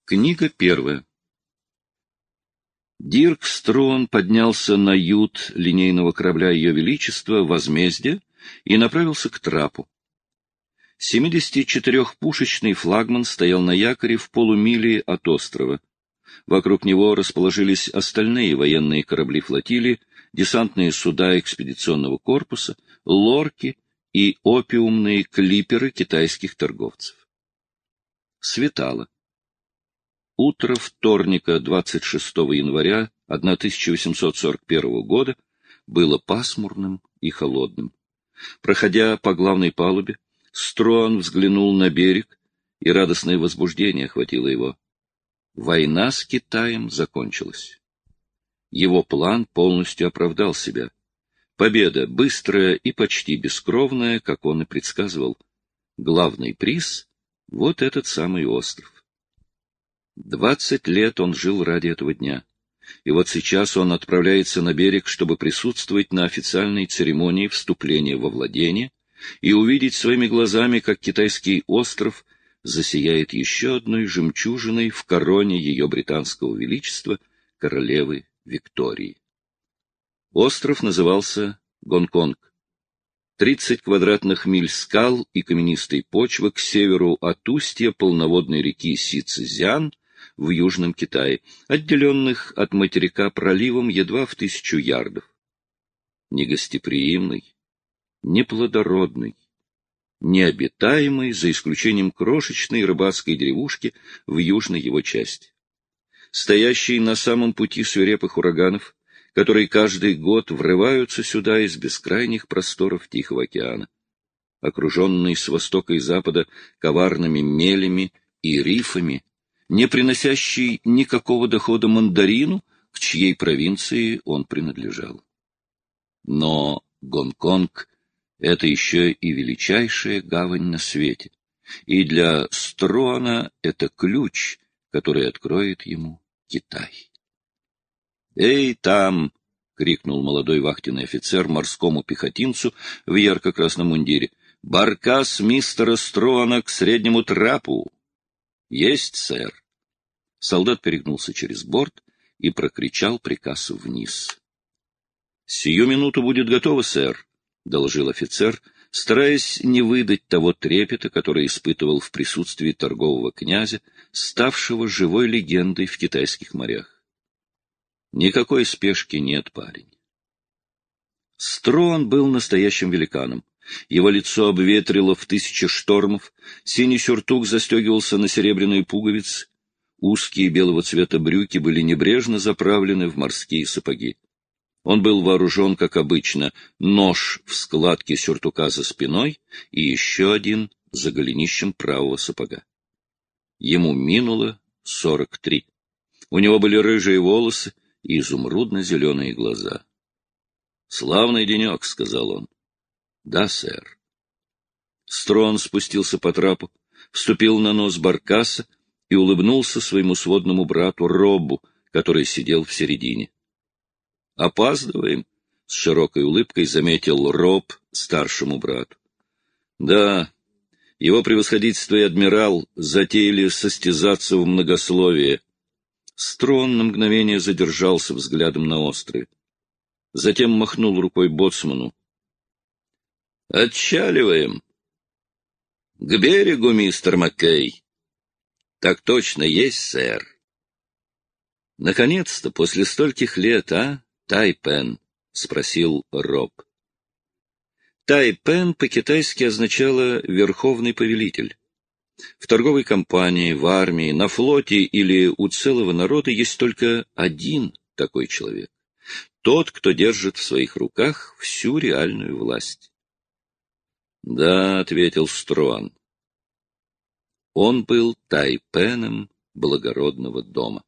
Книга первая. Дирк Струан поднялся на ют линейного корабля Ее Величества «Возмездие» и направился к трапу. 74-пушечный флагман стоял на якоре в полумиле от острова. Вокруг него расположились остальные военные корабли флотилии, десантные суда экспедиционного корпуса, лорки и опиумные клиперы китайских торговцев. Светало. Утро вторника, 26 января 1841 года, было пасмурным и холодным. Проходя по главной палубе, Струан взглянул на берег, и радостное возбуждение охватило его. Война с Китаем закончилась. Его план полностью оправдал себя. Победа, быстрая и почти бескровная, как он и предсказывал. Главный приз — вот этот самый остров. 20 лет он жил ради этого дня. И вот сейчас он отправляется на берег, чтобы присутствовать на официальной церемонии вступления во владение и увидеть своими глазами, как китайский остров засияет еще одной жемчужиной в короне ее британского величества, королевы Виктории. Остров назывался Гонконг. 30 квадратных миль скал и каменистой почвы к северу от устья полноводной реки Сицзян в Южном Китае, отделенных от материка проливом едва в 1000 ярдов. Негостеприимный, неплодородный, необитаемый, за исключением крошечной рыбацкой деревушки в южной его части. Стоящий на самом пути свирепых ураганов, которые каждый год врываются сюда из бескрайних просторов Тихого океана, окруженный с востока и запада коварными мелями и рифами, не приносящий никакого дохода мандарину, к чьей провинции он принадлежал. Но Гонконг — это еще и величайшая гавань на свете, и для Струана это ключ, который откроет ему Китай. «Эй, там!» — крикнул молодой вахтенный офицер морскому пехотинцу в ярко-красном мундире. «Баркас мистера Струана к среднему трапу!» «Есть, сэр!» Солдат перегнулся через борт и прокричал приказ вниз. «Сию минуту будет готово, сэр», — доложил офицер, стараясь не выдать того трепета, который испытывал в присутствии торгового князя, ставшего живой легендой в китайских морях. «Никакой спешки нет, парень». Струан был настоящим великаном. Его лицо обветрило в 1000 штормов, синий сюртук застегивался на серебряные пуговицы, узкие белого цвета брюки были небрежно заправлены в морские сапоги. Он был вооружен, как обычно, нож в складке сюртука за спиной и еще один за голенищем правого сапога. Ему минуло 43. У него были рыжие волосы и изумрудно-зеленые глаза. «Славный денек», — сказал он. «Да, сэр». Струан спустился по трапу, вступил на нос баркаса и улыбнулся своему сводному брату Роббу, который сидел в середине. «Опаздываем», — с широкой улыбкой заметил Роб старшему брату. «Да, его превосходительство и адмирал затеяли состязаться в многословии». Струан на мгновение задержался взглядом на острове. Затем махнул рукой боцману. «Отчаливаем!» «К берегу, мистер Маккей!» «Так точно есть, сэр!» «Наконец-то, после стольких лет, а, Тайпен?» — спросил Роб. Тайпен по-китайски означало «верховный повелитель». В торговой компании, в армии, на флоте или у целого народа есть только один такой человек. Тот, кто держит в своих руках всю реальную власть. «Да», — ответил Струан. Он был Тайпеном благородного дома.